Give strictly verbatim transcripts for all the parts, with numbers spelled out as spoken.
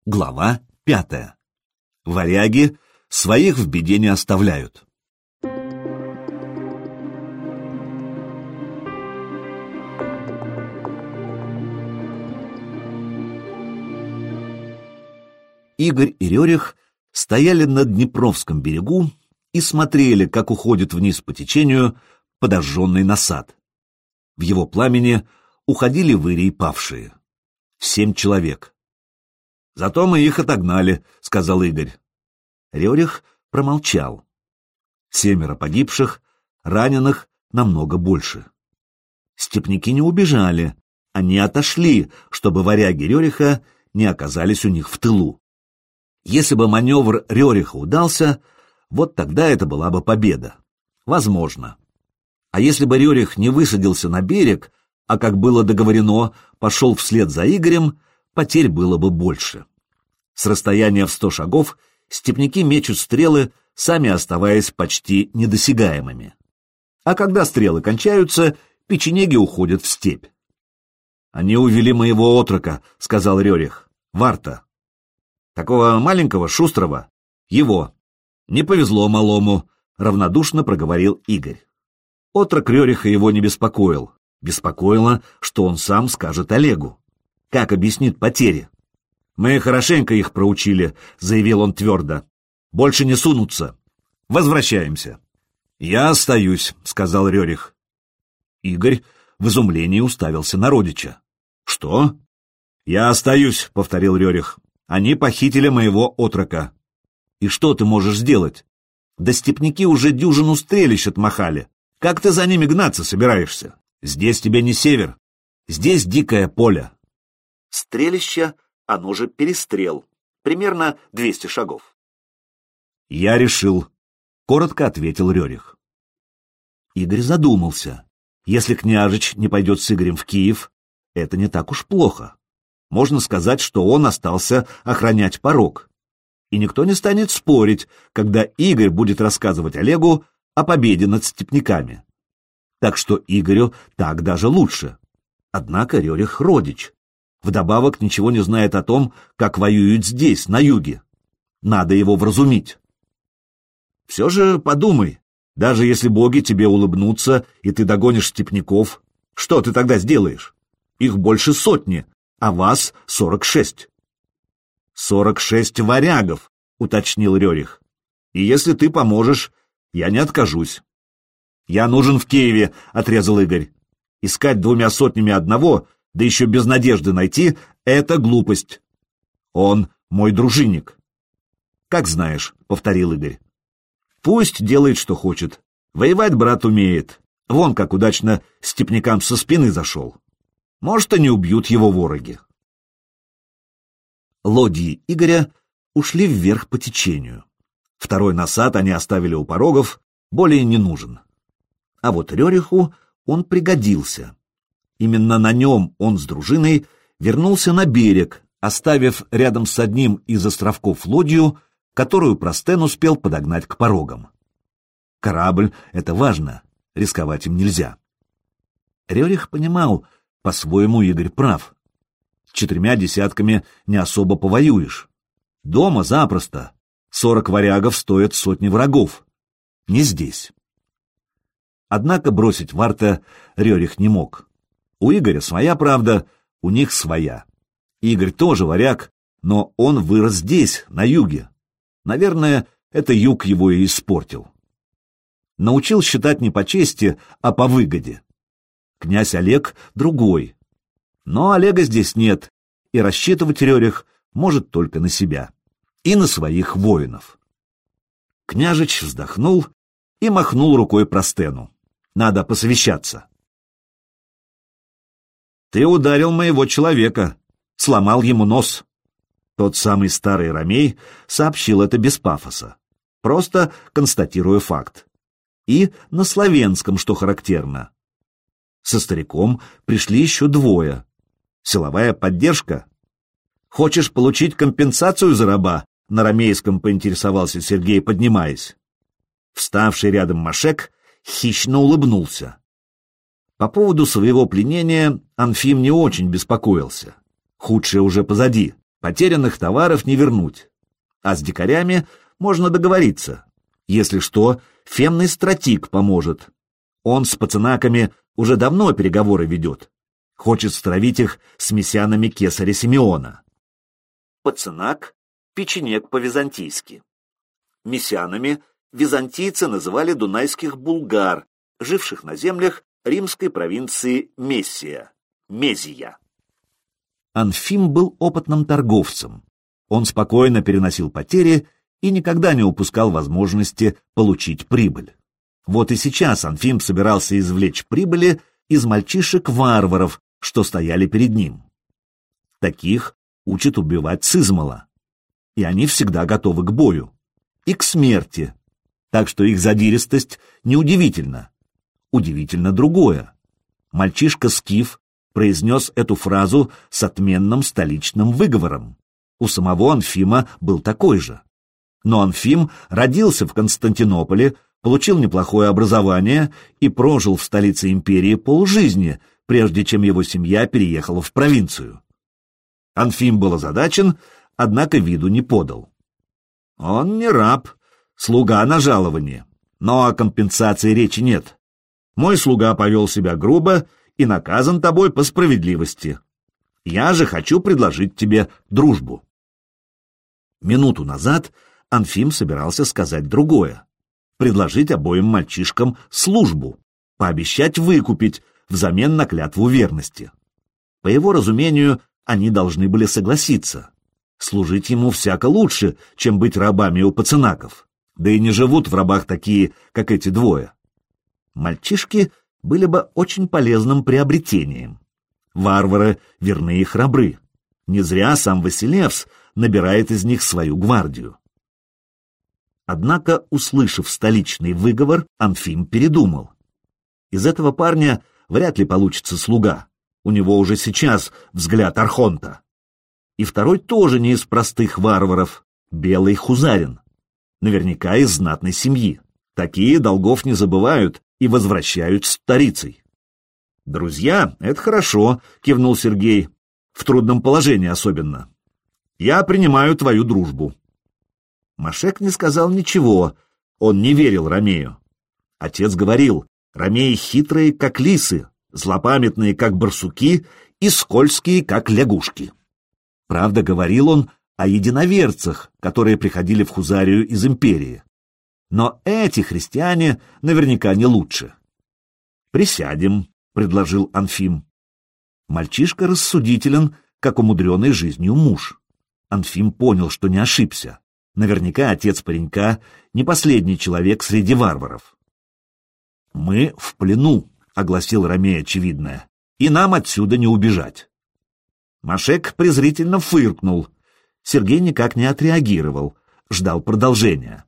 Глава пятая. Варяги своих в беде не оставляют. Игорь и Рерих стояли на Днепровском берегу и смотрели, как уходит вниз по течению подожженный насад. В его пламени уходили выри и павшие. Семь человек. «Зато мы их отогнали», — сказал Игорь. Рерих промолчал. Семеро погибших, раненых намного больше. Степняки не убежали, они отошли, чтобы варяги Рериха не оказались у них в тылу. Если бы маневр Рериха удался, вот тогда это была бы победа. Возможно. А если бы Рерих не высадился на берег, а, как было договорено, пошел вслед за Игорем, потерь было бы больше. С расстояния в сто шагов степняки мечут стрелы, сами оставаясь почти недосягаемыми. А когда стрелы кончаются, печенеги уходят в степь. «Они увели моего отрока», — сказал Рерих. «Варта. Такого маленького, шустрого. Его. Не повезло малому», — равнодушно проговорил Игорь. Отрок Рериха его не беспокоил. Беспокоило, что он сам скажет Олегу. Как объяснит потери? «Мы хорошенько их проучили», — заявил он твердо. «Больше не сунутся. Возвращаемся». «Я остаюсь», — сказал Рерих. Игорь в изумлении уставился на родича. «Что?» «Я остаюсь», — повторил Рерих. «Они похитили моего отрока». «И что ты можешь сделать? Да степняки уже дюжину стрелищ отмахали. Как ты за ними гнаться собираешься? Здесь тебе не север. Здесь дикое поле». Стрелище, оно же перестрел. Примерно двести шагов. «Я решил», — коротко ответил Рерих. Игорь задумался. Если княжич не пойдет с Игорем в Киев, это не так уж плохо. Можно сказать, что он остался охранять порог. И никто не станет спорить, когда Игорь будет рассказывать Олегу о победе над степняками. Так что Игорю так даже лучше. Однако Рерих родич. Вдобавок ничего не знает о том, как воюют здесь, на юге. Надо его вразумить. Все же подумай, даже если боги тебе улыбнутся, и ты догонишь степняков, что ты тогда сделаешь? Их больше сотни, а вас сорок шесть. «Сорок шесть варягов», — уточнил Рерих. «И если ты поможешь, я не откажусь». «Я нужен в Киеве», — отрезал Игорь. «Искать двумя сотнями одного, да еще без надежды найти, — это глупость. Он мой дружинник». «Как знаешь», — повторил Игорь. «Пусть делает, что хочет. Воевать брат умеет. Вон как удачно степнякам со спины зашел. Может, и не убьют его вороги». Лодьи Игоря ушли вверх по течению. Второй насад они оставили у порогов, более не нужен. А вот Рериху он пригодился. Именно на нем он с дружиной вернулся на берег, оставив рядом с одним из островков лодью, которую Простен успел подогнать к порогам. Корабль — это важно, рисковать им нельзя. Рерих понимал, по-своему Игорь прав. С четырьмя десятками не особо повоюешь. Дома запросто. Сорок варягов стоят сотни врагов. Не здесь. Однако бросить Варта Рерих не мог. У Игоря своя правда, у них своя. Игорь тоже варяг, но он вырос здесь, на юге. Наверное, это юг его и испортил. Научил считать не по чести, а по выгоде. Князь Олег другой. Но Олега здесь нет, и рассчитывать Рерих может только на себя и на своих воинов. Княжич вздохнул и махнул рукой Простену. Надо посовещаться. «Ты ударил моего человека, сломал ему нос». Тот самый старый ромей сообщил это без пафоса, просто констатируя факт. И на славянском, что характерно. Со стариком пришли еще двое. Силовая поддержка. «Хочешь получить компенсацию за раба?» — на ромейском поинтересовался Сергей, поднимаясь. Вставший рядом Машек хищно улыбнулся. По поводу своего пленения Анфим не очень беспокоился. Худшее уже позади. Потерянных товаров не вернуть. А с дикарями можно договориться. Если что, фемный стратик поможет. Он с пацанаками уже давно переговоры ведет. Хочет стравить их с мессианами кесаря Симеона. Пацанак — печенек по-византийски. Мессианами византийцы называли дунайских булгар, живших на землях римской провинции Мессия, Мезия. Анфим был опытным торговцем. Он спокойно переносил потери и никогда не упускал возможности получить прибыль. Вот и сейчас Анфим собирался извлечь прибыли из мальчишек-варваров, что стояли перед ним. Таких учат убивать сызмала, и они всегда готовы к бою и к смерти, так что их задиристость неудивительна. Удивительно другое. Мальчишка Скиф произнес эту фразу с отменным столичным выговором. У самого Анфима был такой же. Но Анфим родился в Константинополе, получил неплохое образование и прожил в столице империи полжизни, прежде чем его семья переехала в провинцию. Анфим был озадачен, однако виду не подал. Он не раб, слуга на жаловании, но о компенсации речи нет. Мой слуга повел себя грубо и наказан тобой по справедливости. Я же хочу предложить тебе дружбу. Минуту назад Анфим собирался сказать другое. Предложить обоим мальчишкам службу, пообещать выкупить взамен на клятву верности. По его разумению, они должны были согласиться. Служить ему всяко лучше, чем быть рабами у пацанаков. Да и не живут в рабах такие, как эти двое. Мальчишки были бы очень полезным приобретением. Варвары верны и храбры. Не зря сам Василевс набирает из них свою гвардию. Однако, услышав столичный выговор, Анфим передумал. Из этого парня вряд ли получится слуга. У него уже сейчас взгляд архонта. И второй тоже не из простых варваров, белый хузарин. Наверняка из знатной семьи. Такие долгов не забывают и возвращают старицей. «Друзья, это хорошо», — кивнул Сергей, — «в трудном положении особенно. Я принимаю твою дружбу». Машек не сказал ничего, он не верил Ромею. Отец говорил, Ромеи хитрые, как лисы, злопамятные, как барсуки, и скользкие, как лягушки. Правда, говорил он о единоверцах, которые приходили в Хузарию из империи. Но эти христиане наверняка не лучше. «Присядем», — предложил Анфим. Мальчишка рассудителен, как умудренный жизнью муж. Анфим понял, что не ошибся. Наверняка отец паренька не последний человек среди варваров. «Мы в плену», — огласил Ромей очевидное, — «и нам отсюда не убежать». Машек презрительно фыркнул. Сергей никак не отреагировал, ждал продолжения.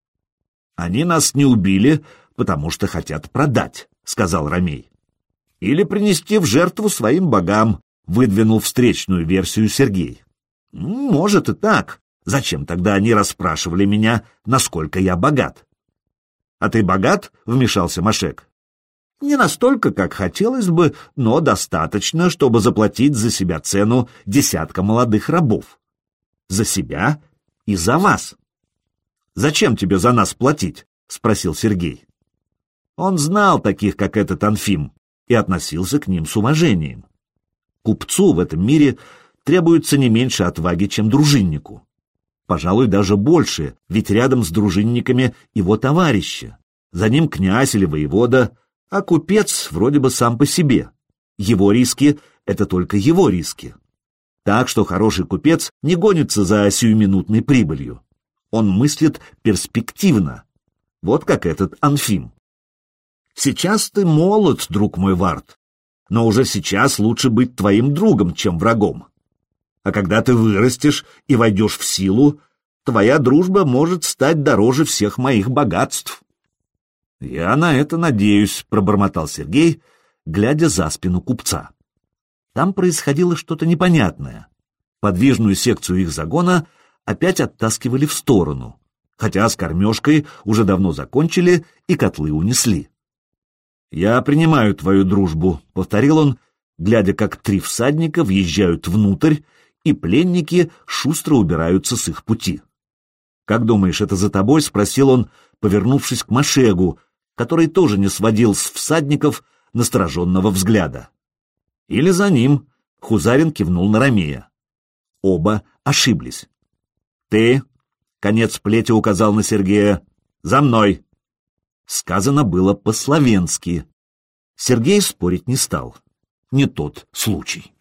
«Они нас не убили, потому что хотят продать», — сказал Ромей. «Или принести в жертву своим богам», — выдвинул встречную версию Сергей. «Может и так. Зачем тогда они расспрашивали меня, насколько я богат?» «А ты богат?» — вмешался Машек. «Не настолько, как хотелось бы, но достаточно, чтобы заплатить за себя цену десятка молодых рабов. За себя и за вас». «Зачем тебе за нас платить?» — спросил Сергей. Он знал таких, как этот Анфим, и относился к ним с уважением. Купцу в этом мире требуется не меньше отваги, чем дружиннику. Пожалуй, даже больше, ведь рядом с дружинниками его товарищи. За ним князь или воевода, а купец вроде бы сам по себе. Его риски — это только его риски. Так что хороший купец не гонится за сиюминутной прибылью. Он мыслит перспективно, вот как этот Анфим. «Сейчас ты молод, друг мой Вард, но уже сейчас лучше быть твоим другом, чем врагом. А когда ты вырастешь и войдешь в силу, твоя дружба может стать дороже всех моих богатств». «Я на это надеюсь», — пробормотал Сергей, глядя за спину купца. Там происходило что-то непонятное. Подвижную секцию их загона опять оттаскивали в сторону, хотя с кормежкой уже давно закончили и котлы унесли. «Я принимаю твою дружбу», — повторил он, глядя, как три всадника въезжают внутрь и пленники шустро убираются с их пути. «Как думаешь, это за тобой?» — спросил он, повернувшись к Машегу, который тоже не сводил с всадников настороженного взгляда. «Или за ним», — Хузарин кивнул на Ромея. Оба ошиблись. «Ты», — конец плети указал на Сергея, — «за мной». Сказано было по-словенски. Сергей спорить не стал. Не тот случай.